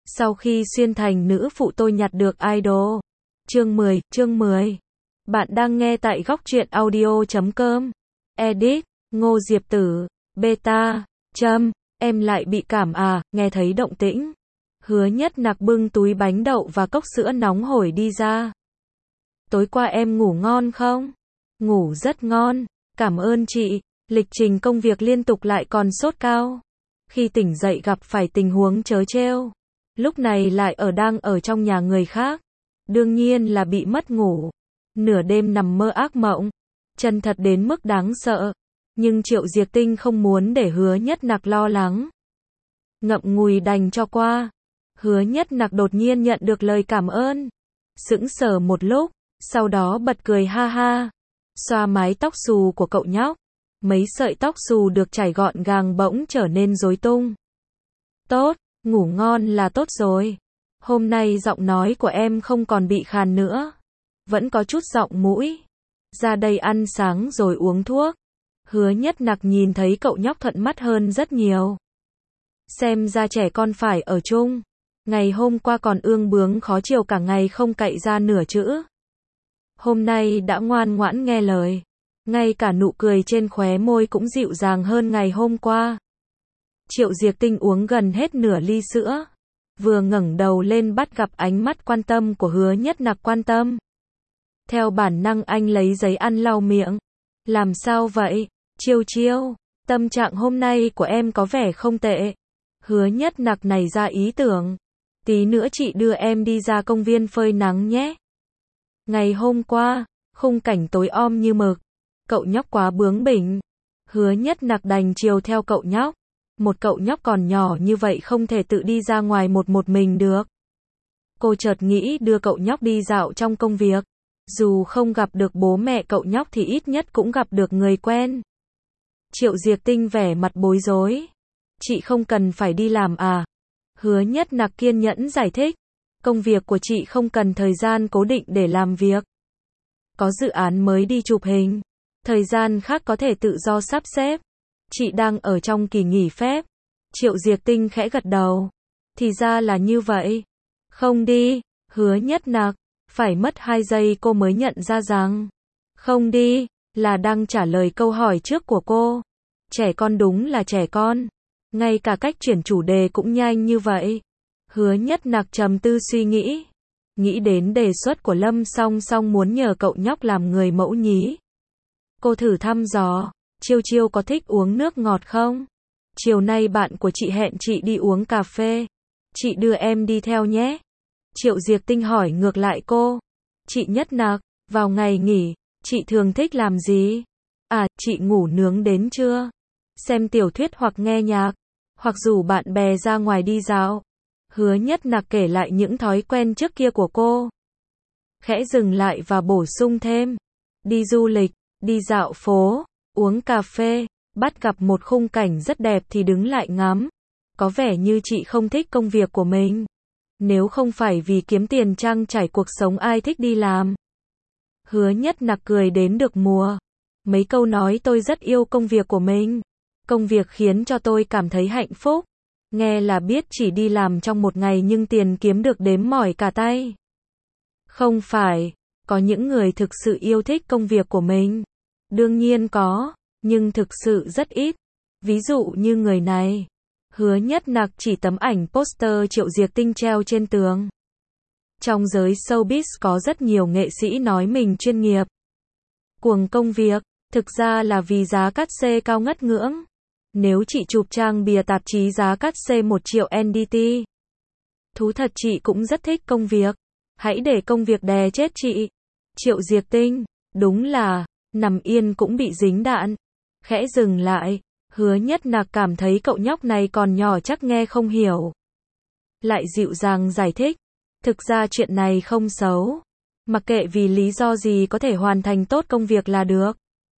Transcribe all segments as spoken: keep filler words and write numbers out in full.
Sau khi xuyên thành nữ phụ tôi nhặt được idol. Chương mười, chương mười. Bạn đang nghe tại góc truyện audio chấm com. Edit, Ngô Diệp Tử, Beta, Trâm, em lại bị cảm à, nghe thấy động tĩnh. Hứa Nhất Nặc bưng túi bánh đậu và cốc sữa nóng hổi đi ra. Tối qua em ngủ ngon không? Ngủ rất ngon, cảm ơn chị. Lịch trình công việc liên tục lại còn sốt cao. Khi tỉnh dậy gặp phải tình huống trớ trêu. Lúc này lại ở đang ở trong nhà người khác. Đương nhiên là bị mất ngủ. Nửa đêm nằm mơ ác mộng. Chân thật đến mức đáng sợ. Nhưng Triệu Diệc Tinh không muốn để Hứa Nhất Nặc lo lắng. Ngậm ngùi đành cho qua. Hứa Nhất Nặc đột nhiên nhận được lời cảm ơn. Sững sờ một lúc, sau đó bật cười ha ha. Xoa mái tóc xù của cậu nhóc. Mấy sợi tóc xù được chải gọn gàng bỗng trở nên rối tung. Tốt, ngủ ngon là tốt rồi. Hôm nay giọng nói của em không còn bị khàn nữa. Vẫn có chút giọng mũi. Ra đây ăn sáng rồi uống thuốc. Hứa Nhất Nặc nhìn thấy cậu nhóc thuận mắt hơn rất nhiều. Xem ra trẻ con phải ở chung. Ngày hôm qua còn ương bướng khó chiều cả ngày không cậy ra nửa chữ. Hôm nay đã ngoan ngoãn nghe lời. Ngay cả nụ cười trên khóe môi cũng dịu dàng hơn ngày hôm qua. Triệu Diệc Tinh uống gần hết nửa ly sữa. Vừa ngẩng đầu lên bắt gặp ánh mắt quan tâm của Hứa Nhất Nặc quan tâm. Theo bản năng anh lấy giấy ăn lau miệng. Làm sao vậy? Chiêu chiêu, tâm trạng hôm nay của em có vẻ không tệ. Hứa Nhất Nặc này ra ý tưởng. Tí nữa chị đưa em đi ra công viên phơi nắng nhé. Ngày hôm qua, khung cảnh tối om như mực. Cậu nhóc quá bướng bỉnh. Hứa Nhất Nặc đành chiều theo cậu nhóc. Một cậu nhóc còn nhỏ như vậy không thể tự đi ra ngoài một một mình được. Cô chợt nghĩ đưa cậu nhóc đi dạo trong công việc. Dù không gặp được bố mẹ cậu nhóc thì ít nhất cũng gặp được người quen. Triệu Diệc Tinh vẻ mặt bối rối. Chị không cần phải đi làm à? Hứa Nhất Nặc kiên nhẫn giải thích. Công việc của chị không cần thời gian cố định để làm việc. Có dự án mới đi chụp hình. Thời gian khác có thể tự do sắp xếp. Chị đang ở trong kỳ nghỉ phép. Triệu Diệc Tinh khẽ gật đầu. Thì ra là như vậy. Không đi. Hứa Nhất Nặc. Phải mất hai giây cô mới nhận ra rằng. Không đi. Là đang trả lời câu hỏi trước của cô. Trẻ con đúng là trẻ con. Ngay cả cách chuyển chủ đề cũng nhanh như vậy. Hứa Nhất Nặc trầm tư suy nghĩ. Nghĩ đến đề xuất của Lâm Song Song muốn nhờ cậu nhóc làm người mẫu nhí. Cô thử thăm dò. Chiêu Chiêu có thích uống nước ngọt không? Chiều nay bạn của chị hẹn chị đi uống cà phê. Chị đưa em đi theo nhé. Triệu Diệc Tinh hỏi ngược lại cô. Chị Nhất Nặc, vào ngày nghỉ, chị thường thích làm gì? À, chị ngủ nướng đến trưa. Xem tiểu thuyết hoặc nghe nhạc. Hoặc rủ bạn bè ra ngoài đi dạo. Hứa Nhất Nặc kể lại những thói quen trước kia của cô. Khẽ dừng lại và bổ sung thêm. Đi du lịch, đi dạo phố, uống cà phê, bắt gặp một khung cảnh rất đẹp thì đứng lại ngắm. Có vẻ như chị không thích công việc của mình. Nếu không phải vì kiếm tiền trang trải cuộc sống ai thích đi làm. Hứa Nhất Nặc cười đến được mùa. Mấy câu nói tôi rất yêu công việc của mình. Công việc khiến cho tôi cảm thấy hạnh phúc. Nghe là biết chỉ đi làm trong một ngày nhưng tiền kiếm được đếm mỏi cả tay. Không phải, có những người thực sự yêu thích công việc của mình. Đương nhiên có, nhưng thực sự rất ít. Ví dụ như người này. Hứa Nhất Nặc chỉ tấm ảnh poster Triệu Diệc Tinh treo trên tường. Trong giới showbiz có rất nhiều nghệ sĩ nói mình chuyên nghiệp. Cuồng công việc, thực ra là vì giá cát xê cao ngất ngưỡng. Nếu chị chụp trang bìa tạp chí giá cát xê một triệu en đê tê. Thú thật chị cũng rất thích công việc. Hãy để công việc đè chết chị. Triệu Diệc Tinh, đúng là, nằm yên cũng bị dính đạn. Khẽ dừng lại, Hứa Nhất Nặc cảm thấy cậu nhóc này còn nhỏ chắc nghe không hiểu. Lại dịu dàng giải thích. Thực ra chuyện này không xấu. Mặc kệ vì lý do gì có thể hoàn thành tốt công việc là được.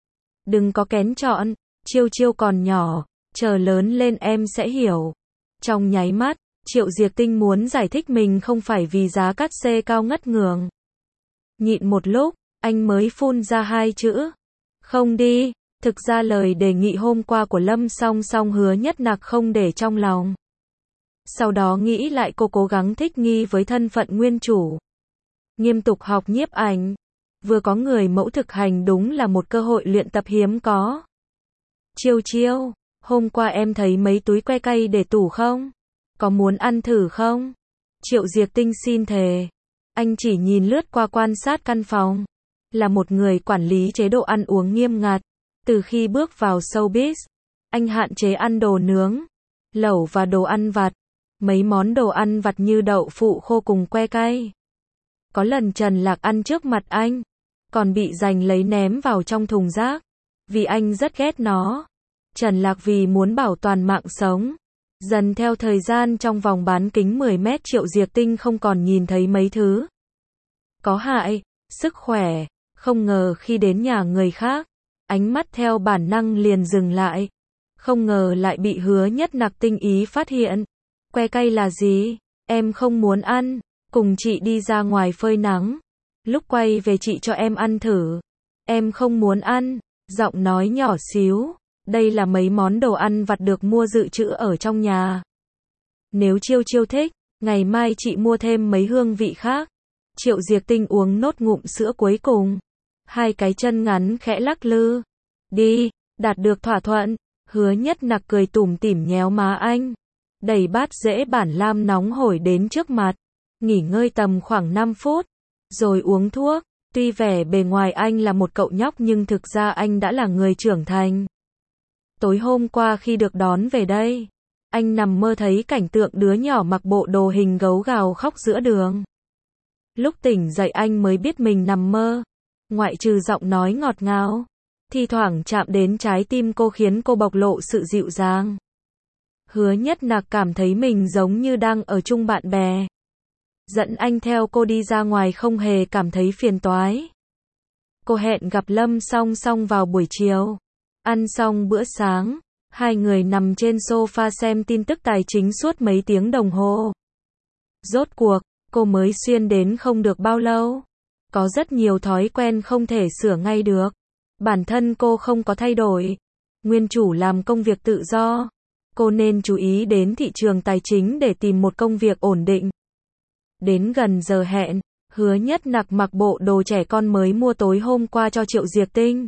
Đừng có kén chọn. Chiêu Chiêu còn nhỏ, chờ lớn lên em sẽ hiểu. Trong nháy mắt, Triệu Diệc Tinh muốn giải thích mình không phải vì giá cát xê cao ngất ngưỡng. Nhịn một lúc, anh mới phun ra hai chữ. Không đi. Thực ra lời đề nghị hôm qua của Lâm Song Song Hứa Nhất Nặc không để trong lòng. Sau đó nghĩ lại cô cố gắng thích nghi với thân phận nguyên chủ. Nghiêm túc học nhiếp ảnh. Vừa có người mẫu thực hành đúng là một cơ hội luyện tập hiếm có. Chiêu chiêu, hôm qua em thấy mấy túi que cây để tủ không? Có muốn ăn thử không? Triệu Diệc Tinh xin thề. Anh chỉ nhìn lướt qua quan sát căn phòng. Là một người quản lý chế độ ăn uống nghiêm ngặt. Từ khi bước vào showbiz, anh hạn chế ăn đồ nướng, lẩu và đồ ăn vặt. Mấy món đồ ăn vặt như đậu phụ khô cùng que cay. Có lần Trần Lạc ăn trước mặt anh, còn bị giành lấy ném vào trong thùng rác. Vì anh rất ghét nó. Trần Lạc vì muốn bảo toàn mạng sống. Dần theo thời gian trong vòng bán kính mười mét Triệu Diệc Tinh không còn nhìn thấy mấy thứ có hại, sức khỏe. Không ngờ khi đến nhà người khác, ánh mắt theo bản năng liền dừng lại. Không ngờ lại bị Hứa Nhất Nặc tinh ý phát hiện. Que cay là gì? Em không muốn ăn. Cùng chị đi ra ngoài phơi nắng. Lúc quay về chị cho em ăn thử. Em không muốn ăn. Giọng nói nhỏ xíu. Đây là mấy món đồ ăn vặt được mua dự trữ ở trong nhà. Nếu Chiêu Chiêu thích, ngày mai chị mua thêm mấy hương vị khác. Triệu Diệc Tinh uống nốt ngụm sữa cuối cùng. Hai cái chân ngắn khẽ lắc lư. Đi, đạt được thỏa thuận. Hứa Nhất Nặc cười tủm tỉm nhéo má anh. Đẩy bát rễ bản lam nóng hổi đến trước mặt. Nghỉ ngơi tầm khoảng năm phút. Rồi uống thuốc. Tuy vẻ bề ngoài anh là một cậu nhóc nhưng thực ra anh đã là người trưởng thành. Tối hôm qua khi được đón về đây, anh nằm mơ thấy cảnh tượng đứa nhỏ mặc bộ đồ hình gấu gào khóc giữa đường. Lúc tỉnh dậy anh mới biết mình nằm mơ. Ngoại trừ giọng nói ngọt ngào, thi thoảng chạm đến trái tim cô khiến cô bộc lộ sự dịu dàng. Hứa Nhất Nặc cảm thấy mình giống như đang ở chung bạn bè. Dẫn anh theo cô đi ra ngoài không hề cảm thấy phiền toái. Cô hẹn gặp Lâm Song Song vào buổi chiều. Ăn xong bữa sáng, hai người nằm trên sofa xem tin tức tài chính suốt mấy tiếng đồng hồ. Rốt cuộc, cô mới xuyên đến không được bao lâu. Có rất nhiều thói quen không thể sửa ngay được. Bản thân cô không có thay đổi. Nguyên chủ làm công việc tự do. Cô nên chú ý đến thị trường tài chính để tìm một công việc ổn định. Đến gần giờ hẹn, Hứa Nhất Nặc mặc bộ đồ trẻ con mới mua tối hôm qua cho Triệu Diệc Tinh.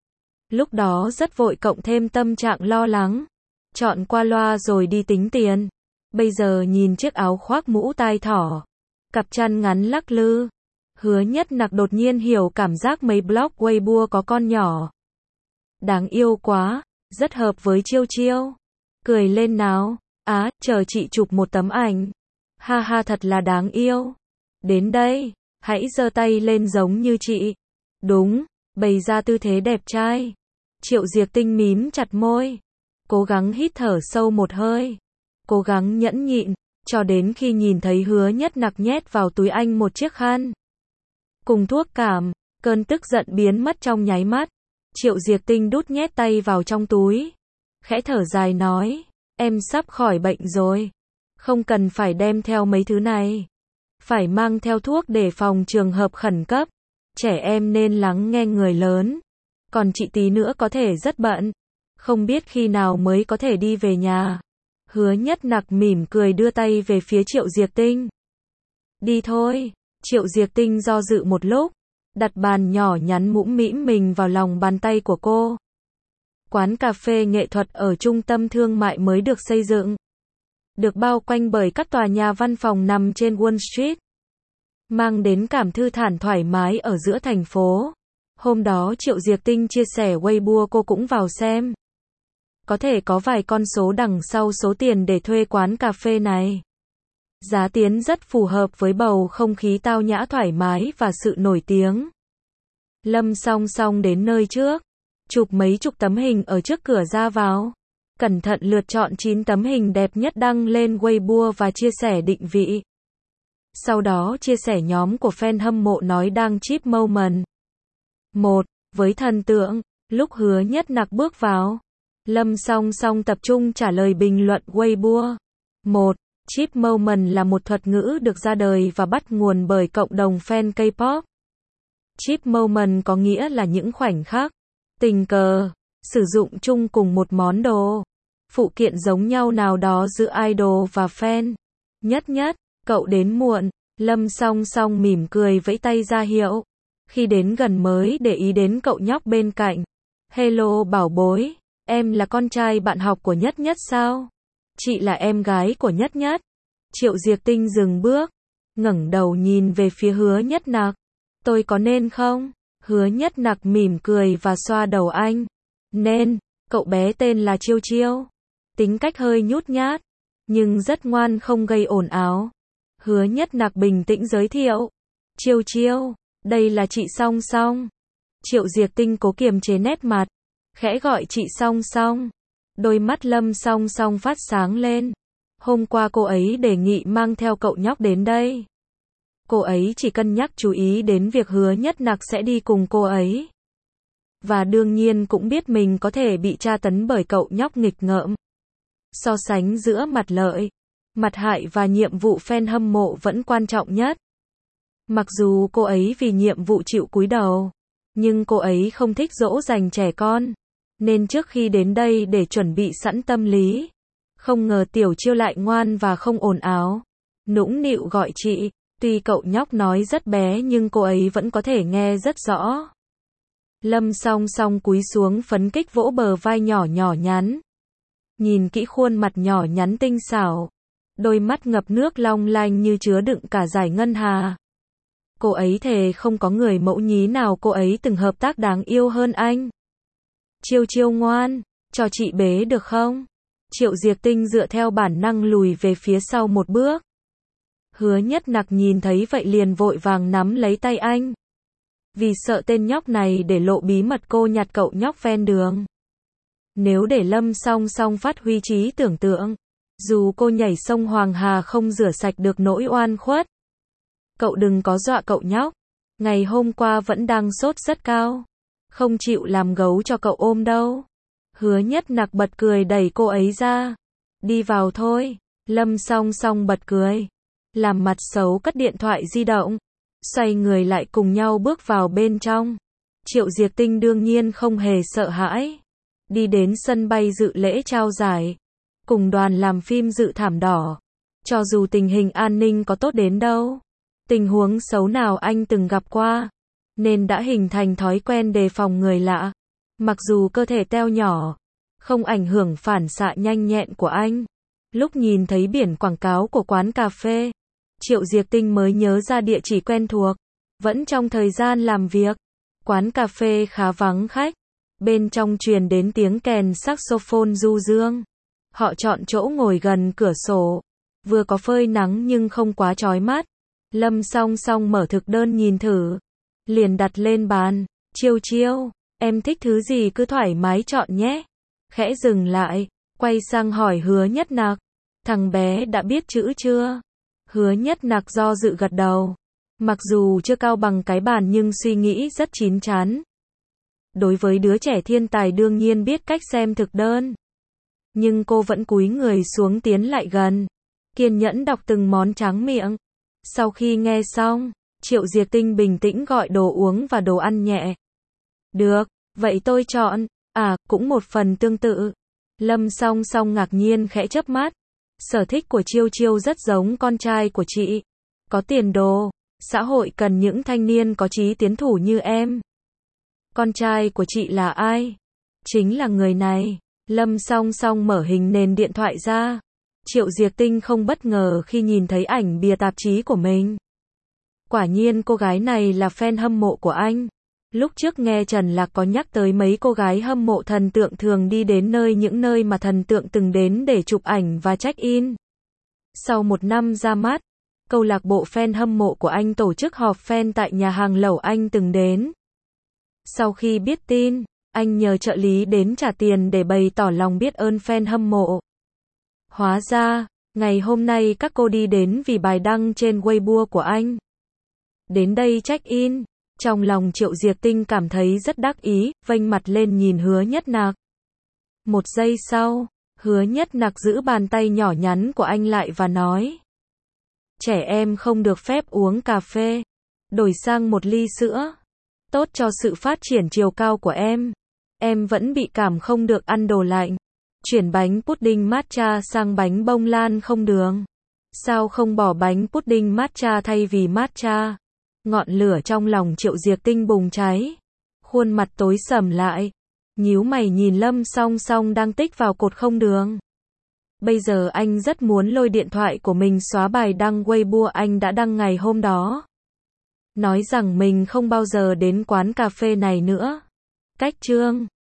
Lúc đó rất vội cộng thêm tâm trạng lo lắng. Chọn qua loa rồi đi tính tiền. Bây giờ nhìn chiếc áo khoác mũ tai thỏ. Cặp chăn ngắn lắc lư. Hứa Nhất Nặc đột nhiên hiểu cảm giác mấy blog Weibo có con nhỏ. Đáng yêu quá, rất hợp với Chiêu Chiêu. Cười lên nào. Á, chờ chị chụp một tấm ảnh. Ha ha thật là đáng yêu. Đến đây, hãy giơ tay lên giống như chị. Đúng, bày ra tư thế đẹp trai. Triệu Diệc Tinh mím chặt môi. Cố gắng hít thở sâu một hơi. Cố gắng nhẫn nhịn, cho đến khi nhìn thấy Hứa Nhất Nặc nhét vào túi anh một chiếc khăn. Cùng thuốc cảm, cơn tức giận biến mất trong nháy mắt. Triệu Diệc Tinh đút nhét tay vào trong túi. Khẽ thở dài nói, em sắp khỏi bệnh rồi. Không cần phải đem theo mấy thứ này. Phải mang theo thuốc để phòng trường hợp khẩn cấp. Trẻ em nên lắng nghe người lớn. Còn chị tí nữa có thể rất bận. Không biết khi nào mới có thể đi về nhà. Hứa Nhất Nặc mỉm cười đưa tay về phía Triệu Diệc Tinh. Đi thôi. Triệu Diệc Tinh do dự một lúc. Đặt bàn nhỏ nhắn mũm mĩm mình vào lòng bàn tay của cô. Quán cà phê nghệ thuật ở trung tâm thương mại mới được xây dựng. Được bao quanh bởi các tòa nhà văn phòng nằm trên Wall Street. Mang đến cảm thư thản thoải mái ở giữa thành phố. Hôm đó Triệu Diệc Tinh chia sẻ Weibo cô cũng vào xem. Có thể có vài con số đằng sau số tiền để thuê quán cà phê này. Giá tiền rất phù hợp với bầu không khí tao nhã thoải mái và sự nổi tiếng. Lâm Song Song đến nơi trước. Chụp mấy chục tấm hình ở trước cửa ra vào. Cẩn thận lượt chọn chín tấm hình đẹp nhất đăng lên Weibo và chia sẻ định vị. Sau đó chia sẻ nhóm của fan hâm mộ nói đang chip moment. một. Với thần tượng, lúc Hứa Nhất Nặc bước vào, Lâm Song Song tập trung trả lời bình luận Weibo. một. Chip moment là một thuật ngữ được ra đời và bắt nguồn bởi cộng đồng fan K-pop. Chip moment có nghĩa là những khoảnh khắc, tình cờ, sử dụng chung cùng một món đồ. phụ kiện giống nhau nào đó giữa idol và fan. Nhất nhất, cậu đến muộn, Lâm Song Song mỉm cười vẫy tay ra hiệu. Khi đến gần mới để ý đến cậu nhóc bên cạnh. Hello bảo bối, em là con trai bạn học của Nhất Nhất sao? Chị là em gái của Nhất Nhất. Triệu Diệc Tinh dừng bước, ngẩng đầu nhìn về phía Hứa Nhất Nặc. Tôi có nên không? Hứa Nhất Nặc mỉm cười và xoa đầu anh. Nên, cậu bé tên là Chiêu Chiêu. Tính cách hơi nhút nhát, nhưng rất ngoan không gây ồn ào. Hứa Nhất Nặc bình tĩnh giới thiệu. Chiêu Chiêu, đây là chị Song Song. Triệu Diệc Tinh cố kiềm chế nét mặt, khẽ gọi chị Song Song. Đôi mắt Lâm Song Song phát sáng lên. Hôm qua cô ấy đề nghị mang theo cậu nhóc đến đây. Cô ấy chỉ cân nhắc chú ý đến việc Hứa Nhất Nặc sẽ đi cùng cô ấy. Và đương nhiên cũng biết mình có thể bị tra tấn bởi cậu nhóc nghịch ngợm. So sánh giữa mặt lợi, mặt hại và nhiệm vụ fan hâm mộ vẫn quan trọng nhất. Mặc dù cô ấy vì nhiệm vụ chịu cúi đầu, nhưng cô ấy không thích dỗ dành trẻ con. Nên trước khi đến đây để chuẩn bị sẵn tâm lý, không ngờ Tiểu Chiêu lại ngoan và không ồn ào. Nũng nịu gọi chị, tuy cậu nhóc nói rất bé nhưng cô ấy vẫn có thể nghe rất rõ. Lâm Song Song cúi xuống phấn kích vỗ bờ vai nhỏ nhỏ nhắn. Nhìn kỹ khuôn mặt nhỏ nhắn tinh xảo, đôi mắt ngập nước long lanh như chứa đựng cả dải ngân hà. Cô ấy thề không có người mẫu nhí nào cô ấy từng hợp tác đáng yêu hơn anh. Chiêu Chiêu ngoan, cho chị bế được không? Triệu Diệc Tinh dựa theo bản năng lùi về phía sau một bước. Hứa Nhất Nặc nhìn thấy vậy liền vội vàng nắm lấy tay anh. Vì sợ tên nhóc này để lộ bí mật cô nhặt cậu nhóc ven đường. Nếu để Lâm Song Song phát huy trí tưởng tượng, dù cô nhảy sông Hoàng Hà không rửa sạch được nỗi oan khuất. Cậu đừng có dọa cậu nhóc, ngày hôm qua vẫn đang sốt rất cao, không chịu làm gấu cho cậu ôm đâu. Hứa Nhất Nặc bật cười đẩy cô ấy ra. Đi vào thôi. Lâm Song Song bật cười, làm mặt xấu cất điện thoại di động, xoay người lại cùng nhau bước vào bên trong. Triệu Diệc Tinh đương nhiên không hề sợ hãi. Đi đến sân bay dự lễ trao giải, cùng đoàn làm phim dự thảm đỏ. Cho dù tình hình an ninh có tốt đến đâu, tình huống xấu nào anh từng gặp qua, nên đã hình thành thói quen đề phòng người lạ. Mặc dù cơ thể teo nhỏ, không ảnh hưởng phản xạ nhanh nhẹn của anh. Lúc nhìn thấy biển quảng cáo của quán cà phê, Triệu Diệc Tinh mới nhớ ra địa chỉ quen thuộc. Vẫn trong thời gian làm việc, quán cà phê khá vắng khách. Bên trong truyền đến tiếng kèn saxophone du dương. Họ chọn chỗ ngồi gần cửa sổ, vừa có phơi nắng nhưng không quá chói mắt. Lâm Song Song mở thực đơn nhìn thử, liền đặt lên bàn. Chiêu Chiêu, em thích thứ gì cứ thoải mái chọn nhé. Khẽ dừng lại, quay sang hỏi Hứa Nhất Nặc. Thằng bé đã biết chữ chưa? Hứa Nhất Nặc do dự gật đầu. Mặc dù chưa cao bằng cái bàn nhưng suy nghĩ rất chín chắn. Đối với đứa trẻ thiên tài đương nhiên biết cách xem thực đơn. Nhưng cô vẫn cúi người xuống tiến lại gần, kiên nhẫn đọc từng món tráng miệng. Sau khi nghe xong, Triệu Diệc Tinh bình tĩnh gọi đồ uống và đồ ăn nhẹ. Được, vậy tôi chọn. À, cũng một phần tương tự. Lâm Song Song ngạc nhiên khẽ chớp mắt. Sở thích của Chiêu Chiêu rất giống con trai của chị. Có tiền đồ, xã hội cần những thanh niên có chí tiến thủ như em. Con trai của chị là ai? Chính là người này. Lâm Song Song mở hình nền điện thoại ra. Triệu Diệc Tinh không bất ngờ khi nhìn thấy ảnh bìa tạp chí của mình. Quả nhiên cô gái này là fan hâm mộ của anh. Lúc trước nghe Trần Lạc có nhắc tới mấy cô gái hâm mộ thần tượng thường đi đến nơi những nơi mà thần tượng từng đến để chụp ảnh và check-in. Sau một năm ra mắt, câu lạc bộ fan hâm mộ của anh tổ chức họp fan tại nhà hàng lẩu anh từng đến. Sau khi biết tin, anh nhờ trợ lý đến trả tiền để bày tỏ lòng biết ơn fan hâm mộ. Hóa ra, ngày hôm nay các cô đi đến vì bài đăng trên Weibo của anh. Đến đây check-in. Trong lòng Triệu Diệc Tinh cảm thấy rất đắc ý, vênh mặt lên nhìn Hứa Nhất Nặc. Một giây sau, Hứa Nhất Nặc giữ bàn tay nhỏ nhắn của anh lại và nói. Trẻ em không được phép uống cà phê. Đổi sang một ly sữa. Tốt cho sự phát triển chiều cao của em. Em vẫn bị cảm không được ăn đồ lạnh. Chuyển bánh pudding matcha sang bánh bông lan không đường. Sao không bỏ bánh pudding matcha thay vì matcha? Ngọn lửa trong lòng Triệu Diệc Tinh bùng cháy. Khuôn mặt tối sầm lại. Nhíu mày nhìn Lâm Song Song đang tích vào cột không đường. Bây giờ anh rất muốn lôi điện thoại của mình xóa bài đăng Weibo anh đã đăng ngày hôm đó. Nói rằng mình không bao giờ đến quán cà phê này nữa. Cách chương